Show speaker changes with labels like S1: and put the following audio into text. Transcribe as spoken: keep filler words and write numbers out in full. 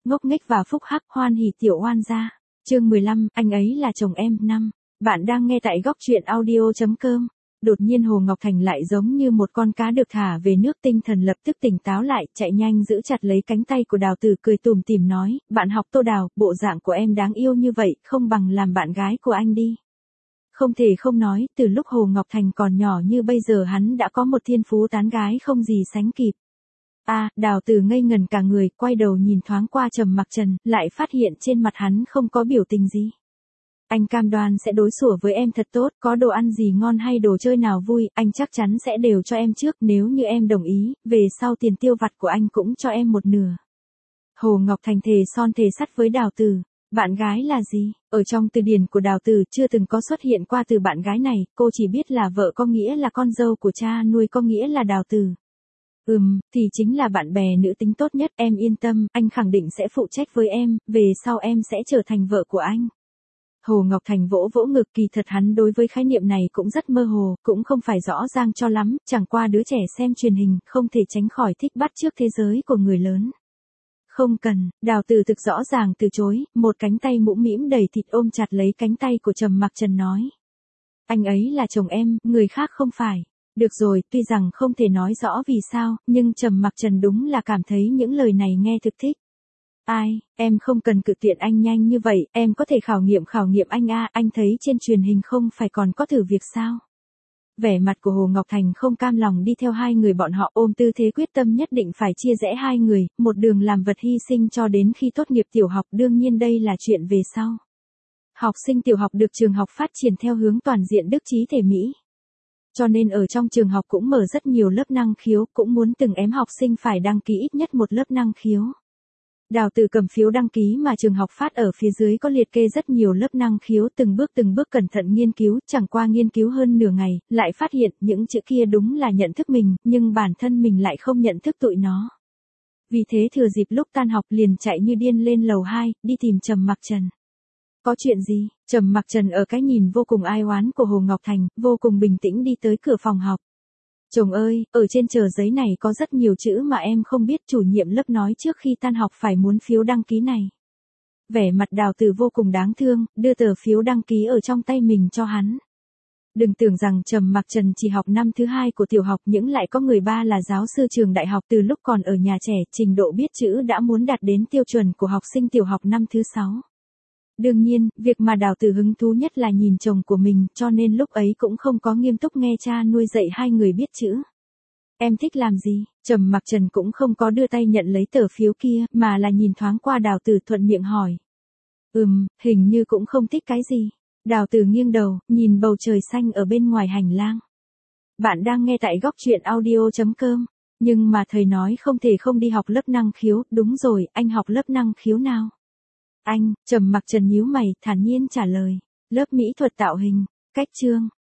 S1: ngốc nghếch và phúc hắc, hoan hỉ tiểu oan gia. Chương mười lăm, anh ấy là chồng em. Năm. Bạn đang nghe tại góc truyện audio chấm com. Đột nhiên Hồ Ngọc Thành lại giống như một con cá được thả về nước, tinh thần lập tức tỉnh táo lại, chạy nhanh giữ chặt lấy cánh tay của Đào Tử, cười tủm tỉm nói, bạn học Tô Đào, bộ dạng của em đáng yêu như vậy, không bằng làm bạn gái của anh đi. Không thể không nói, từ lúc Hồ Ngọc Thành còn nhỏ như bây giờ hắn đã có một thiên phú tán gái không gì sánh kịp. A, à, Đào Tử ngây ngần cả người, quay đầu nhìn thoáng qua Trầm Mặc Trần, lại phát hiện trên mặt hắn không có biểu tình gì. Anh cam đoan sẽ đối xử với em thật tốt, có đồ ăn gì ngon hay đồ chơi nào vui, anh chắc chắn sẽ đều cho em trước, nếu như em đồng ý, về sau tiền tiêu vặt của anh cũng cho em một nửa. Hồ Ngọc Thành thề son thề sắt với Đào Tử. Bạn gái là gì? Ở trong từ điển của Đào Tử chưa từng có xuất hiện qua từ bạn gái này, cô chỉ biết là vợ có nghĩa là con dâu của cha nuôi có nghĩa là Đào Tử. Ừm, thì chính là bạn bè nữ tính tốt nhất, em yên tâm, anh khẳng định sẽ phụ trách với em, về sau em sẽ trở thành vợ của anh. Hồ Ngọc Thành vỗ vỗ ngực, kỳ thật hắn đối với khái niệm này cũng rất mơ hồ, cũng không phải rõ ràng cho lắm, chẳng qua đứa trẻ xem truyền hình, không thể tránh khỏi thích bắt chước thế giới của người lớn. Không cần, Đào Tử thực rõ ràng từ chối, một cánh tay mũm mĩm đầy thịt ôm chặt lấy cánh tay của Trầm Mặc Trần nói. Anh ấy là chồng em, người khác không phải. Được rồi, tuy rằng không thể nói rõ vì sao, nhưng Trầm Mặc Trần đúng là cảm thấy những lời này nghe thực thích. Ai, em không cần cự tuyệt anh nhanh như vậy, em có thể khảo nghiệm khảo nghiệm anh a, anh thấy trên truyền hình không phải còn có thử việc sao? Vẻ mặt của Hồ Ngọc Thành không cam lòng đi theo hai người bọn họ, ôm tư thế quyết tâm nhất định phải chia rẽ hai người, một đường làm vật hy sinh cho đến khi tốt nghiệp tiểu học, đương nhiên đây là chuyện về sau. Học sinh tiểu học được trường học phát triển theo hướng toàn diện đức trí thể mỹ. Cho nên ở trong trường học cũng mở rất nhiều lớp năng khiếu, cũng muốn từng em học sinh phải đăng ký ít nhất một lớp năng khiếu. Đào Tử cầm phiếu đăng ký mà trường học phát ở phía dưới có liệt kê rất nhiều lớp năng khiếu, từng bước từng bước cẩn thận nghiên cứu, chẳng qua nghiên cứu hơn nửa ngày, lại phát hiện những chữ kia đúng là nhận thức mình, nhưng bản thân mình lại không nhận thức tụi nó. Vì thế thừa dịp lúc tan học liền chạy như điên lên lầu hai, đi tìm Trầm Mặc Trần. Có chuyện gì? Trầm Mặc Trần ở cái nhìn vô cùng ai oán của Hồ Ngọc Thành, vô cùng bình tĩnh đi tới cửa phòng học. Chồng ơi, ở trên tờ giấy này có rất nhiều chữ mà em không biết, chủ nhiệm lớp nói trước khi tan học phải muốn phiếu đăng ký này. Vẻ mặt Đào Tử vô cùng đáng thương, đưa tờ phiếu đăng ký ở trong tay mình cho hắn. Đừng tưởng rằng Trầm Mặc Trần chỉ học năm thứ hai của tiểu học, những lại có người ba là giáo sư trường đại học, từ lúc còn ở nhà trẻ, trình độ biết chữ đã muốn đạt đến tiêu chuẩn của học sinh tiểu học năm thứ sáu. Đương nhiên, việc mà Đào Tử hứng thú nhất là nhìn chồng của mình, cho nên lúc ấy cũng không có nghiêm túc nghe cha nuôi dạy hai người biết chữ. Em thích làm gì? Trầm Mặc Trần cũng không có đưa tay nhận lấy tờ phiếu kia, mà là nhìn thoáng qua Đào Tử thuận miệng hỏi. Ừm, hình như cũng không thích cái gì. Đào Tử nghiêng đầu, nhìn bầu trời xanh ở bên ngoài hành lang. Bạn đang nghe tại góc truyện audio chấm com. Nhưng mà thầy nói không thể không đi học lớp năng khiếu, đúng rồi, anh học lớp năng khiếu nào? Anh, Trầm Mặc Trần nhíu mày, thản nhiên trả lời. Lớp mỹ thuật tạo hình. Cách chương.